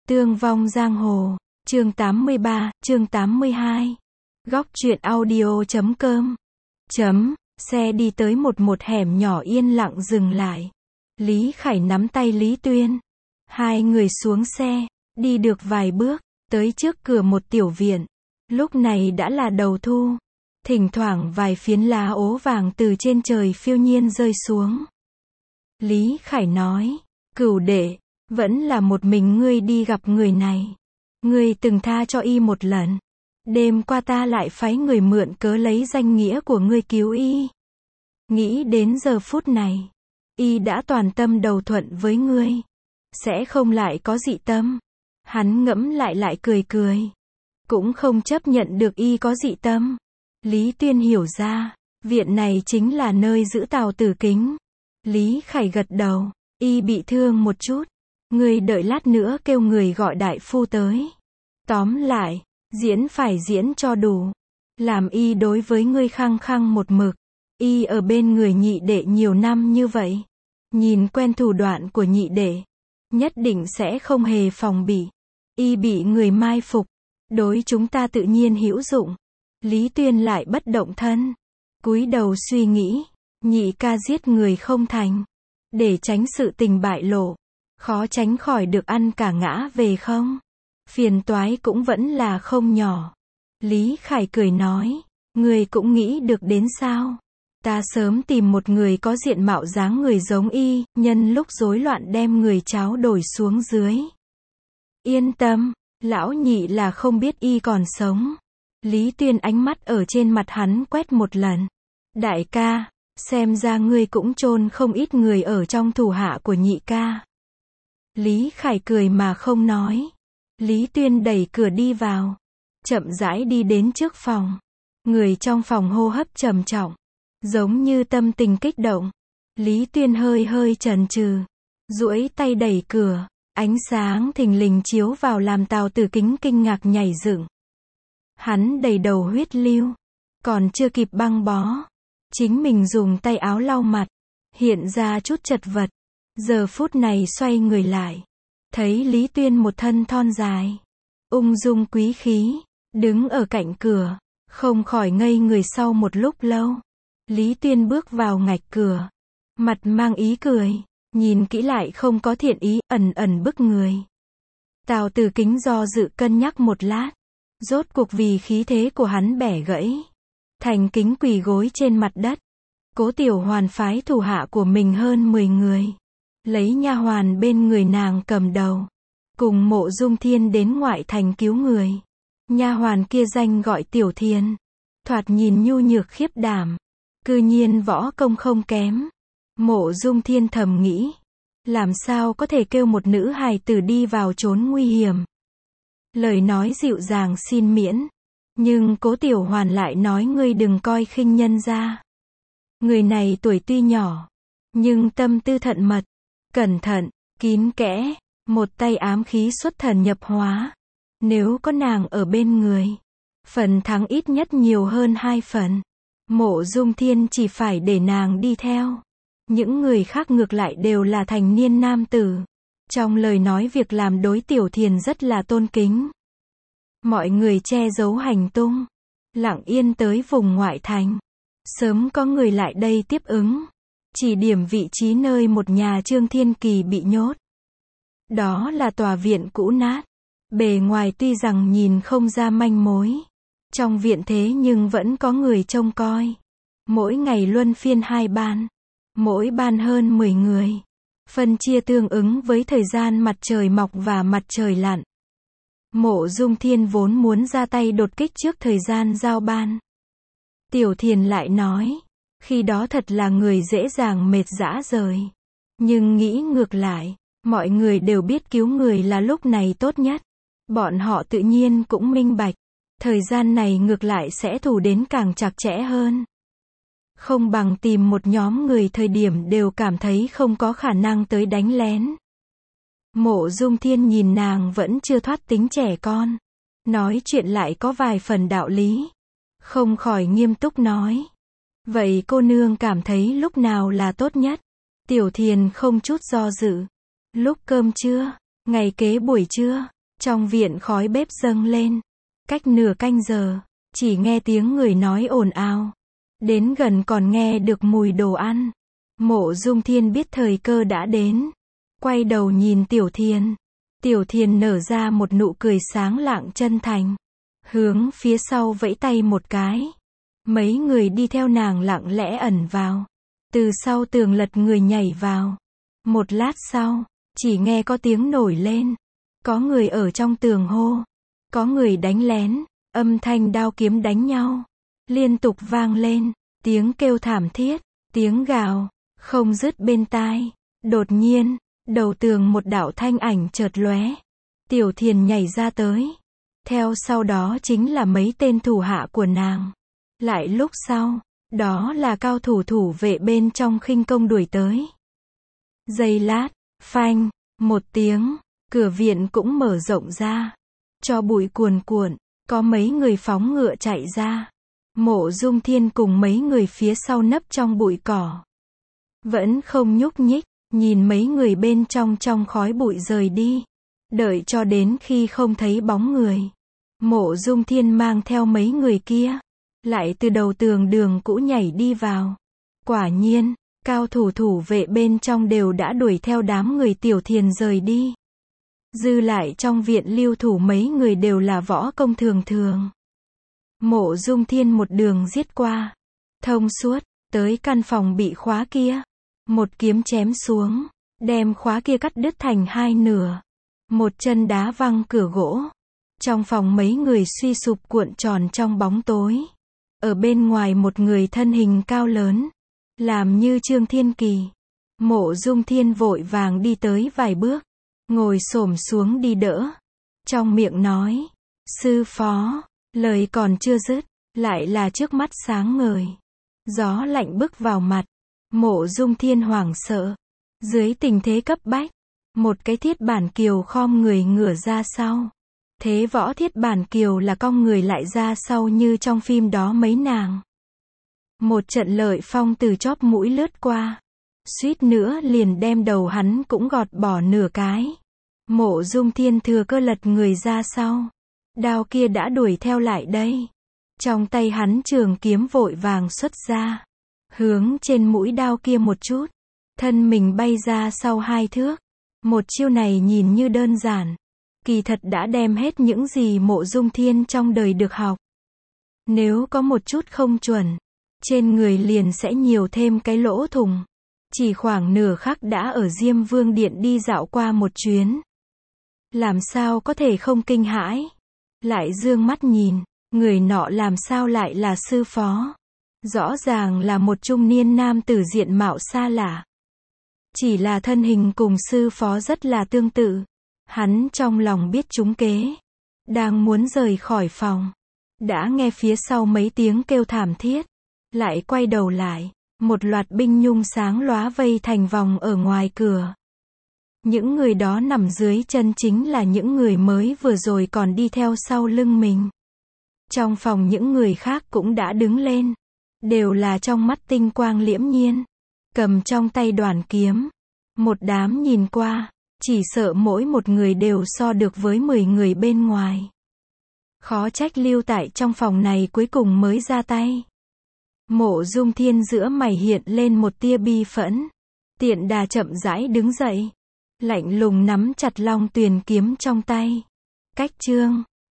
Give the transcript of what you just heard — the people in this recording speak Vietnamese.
Tương vong giang hồ, chương 83, chương 82. Góc truyện audio.com. Xe đi tới một hẻm nhỏ yên lặng dừng lại. Lý Khải nắm tay Lý Tuyên. Hai người xuống xe, đi được vài bước, tới trước cửa một tiểu viện. Lúc này đã là đầu thu. Thỉnh thoảng vài phiến lá ố vàng từ trên trời phiêu nhiên rơi xuống. Lý Khải nói, Cửu đệ, vẫn là một mình ngươi đi gặp người này. Ngươi từng tha cho y một lần. Đêm qua ta lại phái người mượn cớ lấy danh nghĩa của ngươi cứu y. Nghĩ đến giờ phút này, y đã toàn tâm đầu thuận với ngươi. Sẽ không lại có dị tâm. Hắn ngẫm lại cười cười. Cũng không chấp nhận được y có dị tâm. Lý Tuyên hiểu ra, viện này chính là nơi giữ Tào Tử Kính. Lý Khải gật đầu, y bị thương một chút. Ngươi đợi lát nữa kêu người gọi đại phu tới. Tóm lại, diễn phải diễn cho đủ. Làm y đối với ngươi khăng khăng một mực. Y ở bên người nhị đệ nhiều năm như vậy. Nhìn quen thủ đoạn của nhị đệ. Nhất định sẽ không hề phòng bị. Y bị người mai phục. Đối chúng ta tự nhiên hữu dụng. Lý Tuyên lại bất động thân. Cúi đầu suy nghĩ. Nhị ca giết người không thành. Để tránh sự tình bại lộ. Khó tránh khỏi được ăn cả ngã về không? Phiền toái cũng vẫn là không nhỏ. Lý Khải cười nói. Người cũng nghĩ được đến sao? Ta sớm tìm một người có diện mạo dáng người giống y, nhân lúc rối loạn đem người cháo đổi xuống dưới. Yên tâm, lão nhị là không biết y còn sống. Lý Tuyên ánh mắt ở trên mặt hắn quét một lần. Đại ca, xem ra ngươi cũng chôn không ít người ở trong thủ hạ của nhị ca. Lý Khải cười mà không nói. Lý Tuyên đẩy cửa đi vào. Chậm rãi đi đến trước phòng. Người trong phòng hô hấp trầm trọng. Giống như tâm tình kích động. Lý Tuyên hơi chần chừ. Duỗi tay đẩy cửa. Ánh sáng thình lình chiếu vào làm Tào Tử Kính kinh ngạc nhảy dựng. Hắn đầy đầu huyết lưu. Còn chưa kịp băng bó. Chính mình dùng tay áo lau mặt. Hiện ra chút chật vật. Giờ phút này xoay người lại. Thấy Lý Tuyên một thân thon dài. Ung dung quý khí. Đứng ở cạnh cửa. Không khỏi ngây người sau một lúc lâu. Lý Tuyên bước vào ngạch cửa. Mặt mang ý cười. Nhìn kỹ lại không có thiện ý, ẩn bức người. Tào Tử Kính do dự cân nhắc một lát. Rốt cuộc vì khí thế của hắn bẻ gãy. Thành kính quỳ gối trên mặt đất. Cố Tiểu Hoàn phái thủ hạ của mình hơn 10 người. Lấy nha hoàn bên người nàng cầm đầu. Cùng Mộ Dung Thiên đến ngoại thành cứu người. Nha hoàn kia danh gọi Tiểu Thiên. Thoạt nhìn nhu nhược khiếp đảm. Cư nhiên võ công không kém. Mộ Dung Thiên thầm nghĩ. Làm sao có thể kêu một nữ hài tử đi vào chốn nguy hiểm. Lời nói dịu dàng xin miễn. Nhưng Cố Tiểu Hoàn lại nói ngươi đừng coi khinh nhân ra. Người này tuổi tuy nhỏ. Nhưng tâm tư thận mật. Cẩn thận, kín kẽ. Một tay ám khí xuất thần nhập hóa. Nếu có nàng ở bên người. Phần thắng ít nhất nhiều hơn 2 phần. Mộ Dung Thiên chỉ phải để nàng đi theo. Những người khác ngược lại đều là thành niên nam tử. Trong lời nói việc làm đối Tiểu Thiền rất là tôn kính. Mọi người che giấu hành tung. Lặng yên tới vùng ngoại thành. Sớm có người lại đây tiếp ứng. Chỉ điểm vị trí nơi một nhà Trương Thiên Kỳ bị nhốt. Đó là tòa viện cũ nát. Bề ngoài tuy rằng nhìn không ra manh mối. Trong viện thế nhưng vẫn có người trông coi. Mỗi ngày luân phiên 2 ban. Mỗi ban hơn 10 người. Phân chia tương ứng với thời gian mặt trời mọc và mặt trời lặn. Mộ Dung Thiên vốn muốn ra tay đột kích trước thời gian giao ban. Tiểu Thiền lại nói. Khi đó thật là người dễ dàng mệt rã rời. Nhưng nghĩ ngược lại. Mọi người đều biết cứu người là lúc này tốt nhất. Bọn họ tự nhiên cũng minh bạch. Thời gian này ngược lại sẽ thủ đến càng chặt chẽ hơn. Không bằng tìm một nhóm người thời điểm đều cảm thấy không có khả năng tới đánh lén. Mộ Dung Thiên nhìn nàng vẫn chưa thoát tính trẻ con. Nói chuyện lại có vài phần đạo lý. Không khỏi nghiêm túc nói. Vậy cô nương cảm thấy lúc nào là tốt nhất? Tiểu Thiền không chút do dự. Lúc cơm trưa, ngày kế buổi trưa. Trong viện khói bếp dâng lên. Cách nửa canh giờ, chỉ nghe tiếng người nói ồn ào. Đến gần còn nghe được mùi đồ ăn. Mộ Dung Thiên biết thời cơ đã đến. Quay đầu nhìn Tiểu Thiền. Tiểu Thiền nở ra một nụ cười sáng lạng chân thành. Hướng phía sau vẫy tay một cái. Mấy người đi theo nàng lặng lẽ ẩn vào. Từ sau tường lật người nhảy vào. Một lát sau, chỉ nghe có tiếng nổi lên. Có người ở trong tường hô. Có người đánh lén. Âm thanh đao kiếm đánh nhau. Liên tục vang lên. Tiếng kêu thảm thiết. Tiếng gào. Không dứt bên tai. Đột nhiên, đầu tường một đạo thanh ảnh chợt lóe. Tiểu Thiền nhảy ra tới. Theo sau đó chính là mấy tên thủ hạ của nàng. Lại lúc sau, đó là cao thủ thủ vệ bên trong khinh công đuổi tới. Giây lát, phanh, một tiếng, cửa viện cũng mở rộng ra. Cho bụi cuồn cuộn, có mấy người phóng ngựa chạy ra. Mộ Dung Thiên cùng mấy người phía sau nấp trong bụi cỏ. Vẫn không nhúc nhích, nhìn mấy người bên trong khói bụi rời đi. Đợi cho đến khi không thấy bóng người. Mộ Dung Thiên mang theo mấy người kia. Lại từ đầu tường đường cũ nhảy đi vào. Quả nhiên, cao thủ thủ vệ bên trong đều đã đuổi theo đám người Tiểu Thiền rời đi. Dư lại trong viện lưu thủ mấy người đều là võ công thường thường. Mộ Dung Thiên một đường giết qua. Thông suốt, tới căn phòng bị khóa kia. Một kiếm chém xuống, đem khóa kia cắt đứt thành hai nửa. Một chân đá văng cửa gỗ. Trong phòng mấy người suy sụp cuộn tròn trong bóng tối. Ở bên ngoài một người thân hình cao lớn. Làm như Trương Thiên Kỳ. Mộ Dung Thiên vội vàng đi tới vài bước. Ngồi xổm xuống đi đỡ. Trong miệng nói. Sư phó. Lời còn chưa dứt. Lại là trước mắt sáng ngời. Gió lạnh bức vào mặt. Mộ Dung Thiên hoảng sợ. Dưới tình thế cấp bách. Một cái Thiết Bản Kiều khom người ngửa ra sau. Thế võ Thiết Bản Kiều là cong người lại ra sau như trong phim đó mấy nàng. Một trận lợi phong từ chóp mũi lướt qua. Suýt nữa liền đem đầu hắn cũng gọt bỏ nửa cái. Mộ Dung Thiên thừa cơ lật người ra sau. Đao kia đã đuổi theo lại đây. Trong tay hắn trường kiếm vội vàng xuất ra. Hướng trên mũi đao kia một chút. Thân mình bay ra sau 2 thước. Một chiêu này nhìn như đơn giản. Kỳ thật đã đem hết những gì Mộ Dung Thiên trong đời được học. Nếu có một chút không chuẩn, trên người liền sẽ nhiều thêm cái lỗ thủng. Chỉ khoảng nửa khắc đã ở Diêm Vương Điện đi dạo qua một chuyến. Làm sao có thể không kinh hãi. Lại dương mắt nhìn, người nọ làm sao lại là sư phó. Rõ ràng là một trung niên nam tử diện mạo xa lạ. Chỉ là thân hình cùng sư phó rất là tương tự. Hắn trong lòng biết trúng kế. Đang muốn rời khỏi phòng. Đã nghe phía sau mấy tiếng kêu thảm thiết. Lại quay đầu lại. Một loạt binh nhung sáng lóa vây thành vòng ở ngoài cửa. Những người đó nằm dưới chân chính là những người mới vừa rồi còn đi theo sau lưng mình. Trong phòng những người khác cũng đã đứng lên. Đều là trong mắt tinh quang liễm nhiên. Cầm trong tay đoàn kiếm. Một đám nhìn qua. Chỉ sợ mỗi một người đều so được với 10 người bên ngoài. Khó trách lưu tại trong phòng này cuối cùng mới ra tay. Mộ Dung Thiên giữa mày hiện lên một tia bi phẫn. Tiện đà chậm rãi đứng dậy. Lạnh lùng nắm chặt Long Tuyền kiếm trong tay. Cách chương